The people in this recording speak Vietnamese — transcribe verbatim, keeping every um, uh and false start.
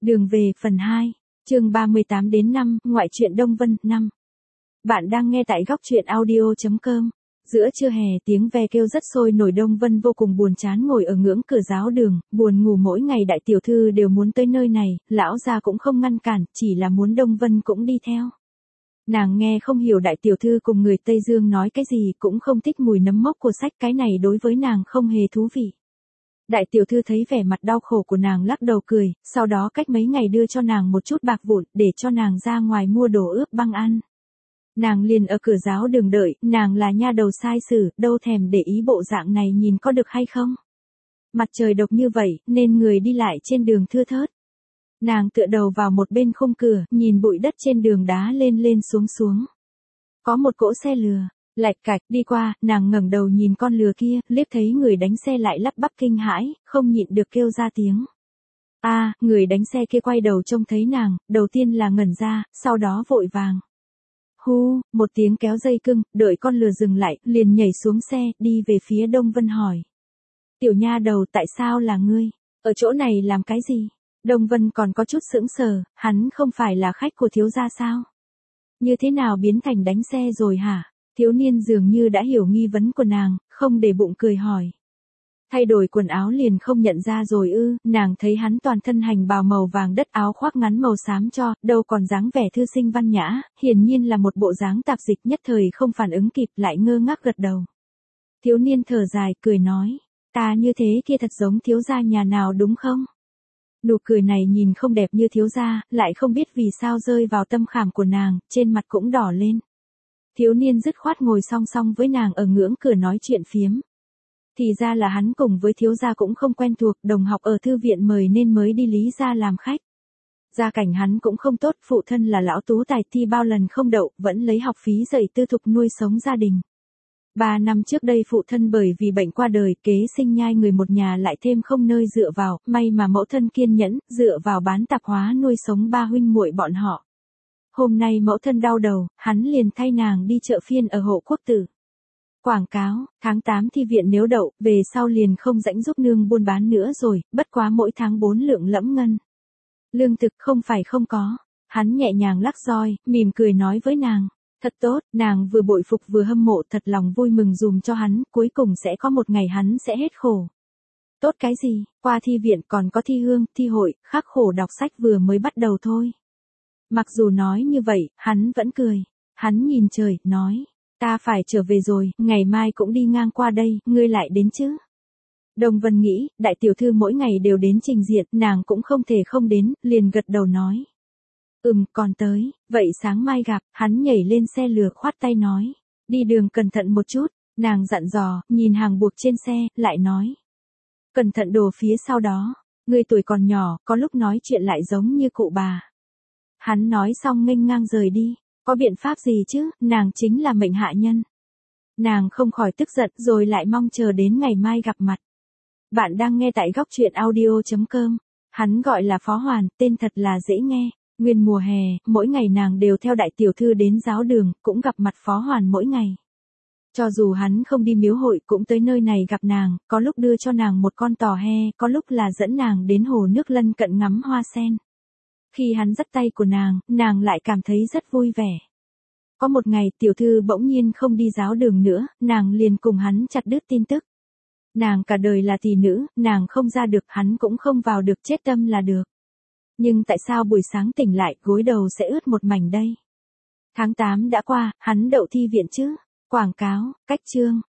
Đường về phần hai, chương ba mươi tám đến năm, ngoại truyện Đông Vân, năm. Bạn đang nghe tại góc truyện audio chấm com. Giữa trưa hè tiếng ve kêu rất sôi nổi. Đông Vân vô cùng buồn chán ngồi ở ngưỡng cửa giáo đường, buồn ngủ. Mỗi ngày đại tiểu thư đều muốn tới nơi này, lão gia cũng không ngăn cản, chỉ là muốn Đông Vân cũng đi theo. Nàng nghe không hiểu đại tiểu thư cùng người Tây Dương nói cái gì, cũng không thích mùi nấm mốc của sách, cái này đối với nàng không hề thú vị. Đại tiểu thư thấy vẻ mặt đau khổ của nàng lắc đầu cười, sau đó cách mấy ngày đưa cho nàng một chút bạc vụn để cho nàng ra ngoài mua đồ ướp băng ăn. Nàng liền ở cửa giáo đường đợi, nàng là nha đầu sai sử, đâu thèm để ý bộ dạng này nhìn có được hay không. Mặt trời độc như vậy, nên người đi lại trên đường thưa thớt. Nàng tựa đầu vào một bên khung cửa, nhìn bụi đất trên đường đá lên lên xuống xuống. Có một cỗ xe lừa, lạch cạch đi qua, nàng ngẩng đầu nhìn con lừa kia, liếc thấy người đánh xe lại lắp bắp kinh hãi, không nhịn được kêu ra tiếng. A, à, người đánh xe kia quay đầu trông thấy nàng, đầu tiên là ngẩn ra, sau đó vội vàng. Hu, một tiếng kéo dây cưng, đợi con lừa dừng lại, liền nhảy xuống xe, đi về phía Đông Vân hỏi. Tiểu nha đầu, tại sao là ngươi? Ở chỗ này làm cái gì? Đông Vân còn có chút sững sờ, hắn không phải là khách của thiếu gia sao? Như thế nào biến thành đánh xe rồi hả? Thiếu niên dường như đã hiểu nghi vấn của nàng, không để bụng cười hỏi. Thay đổi quần áo liền không nhận ra rồi ư? Nàng thấy hắn toàn thân hành bào màu vàng đất, áo khoác ngắn màu xám cho, đâu còn dáng vẻ thư sinh văn nhã, hiển nhiên là một bộ dáng tạp dịch, nhất thời không phản ứng kịp, lại ngơ ngác gật đầu. Thiếu niên thở dài, cười nói, ta như thế kia thật giống thiếu gia nhà nào đúng không? Nụ cười này nhìn không đẹp như thiếu gia, lại không biết vì sao rơi vào tâm khảm của nàng, trên mặt cũng đỏ lên. Thiếu niên dứt khoát ngồi song song với nàng ở ngưỡng cửa nói chuyện phiếm. Thì ra là hắn cùng với thiếu gia cũng không quen thuộc, đồng học ở thư viện mời nên mới đi Lý gia làm khách. Gia cảnh hắn cũng không tốt, phụ thân là lão tú tài, thi bao lần không đậu, vẫn lấy học phí dạy tư thục nuôi sống gia đình. Ba năm trước đây phụ thân bởi vì bệnh qua đời, kế sinh nhai người một nhà lại thêm không nơi dựa vào, may mà mẫu thân kiên nhẫn, dựa vào bán tạp hóa nuôi sống ba huynh muội bọn họ. Hôm nay mẫu thân đau đầu, hắn liền thay nàng đi chợ phiên ở Hộ Quốc Tử. Quảng cáo, tháng tám thi viện nếu đậu, về sau liền không rảnh giúp nương buôn bán nữa rồi, bất quá mỗi tháng bốn lượng lẫm ngân. Lương thực không phải không có. Hắn nhẹ nhàng lắc roi, mỉm cười nói với nàng. Thật tốt, nàng vừa bội phục vừa hâm mộ, thật lòng vui mừng dùm cho hắn, cuối cùng sẽ có một ngày hắn sẽ hết khổ. Tốt cái gì, qua thi viện còn có thi hương, thi hội, khắc khổ đọc sách vừa mới bắt đầu thôi. Mặc dù nói như vậy, hắn vẫn cười. Hắn nhìn trời, nói. Ta phải trở về rồi, ngày mai cũng đi ngang qua đây, ngươi lại đến chứ? Đồng Vân nghĩ, đại tiểu thư mỗi ngày đều đến trình diện, nàng cũng không thể không đến, liền gật đầu nói. Ừm, còn tới, vậy sáng mai gặp. Hắn nhảy lên xe lừa khoát tay nói. Đi đường cẩn thận một chút, nàng dặn dò, nhìn hàng buộc trên xe, lại nói. Cẩn thận đồ phía sau đó, ngươi tuổi còn nhỏ, có lúc nói chuyện lại giống như cụ bà. Hắn nói xong nghênh ngang rời đi. Có biện pháp gì chứ, nàng chính là mệnh hạ nhân. Nàng không khỏi tức giận rồi lại mong chờ đến ngày mai gặp mặt. Bạn đang nghe tại góc truyện audio chấm com. Hắn gọi là Phó Hoàn, tên thật là dễ nghe. Nguyên mùa hè, mỗi ngày nàng đều theo đại tiểu thư đến giáo đường, cũng gặp mặt Phó Hoàn mỗi ngày. Cho dù hắn không đi miếu hội cũng tới nơi này gặp nàng, có lúc đưa cho nàng một con tò he, có lúc là dẫn nàng đến hồ nước lân cận ngắm hoa sen. Khi hắn dắt tay của nàng, nàng lại cảm thấy rất vui vẻ. Có một ngày tiểu thư bỗng nhiên không đi giáo đường nữa, nàng liền cùng hắn chặt đứt tin tức. Nàng cả đời là tỷ nữ, nàng không ra được, hắn cũng không vào được, chết tâm là được. Nhưng tại sao buổi sáng tỉnh lại, gối đầu sẽ ướt một mảnh đây? Tháng tám đã qua, hắn đậu thi viện chứ? Quảng cáo, cách chương.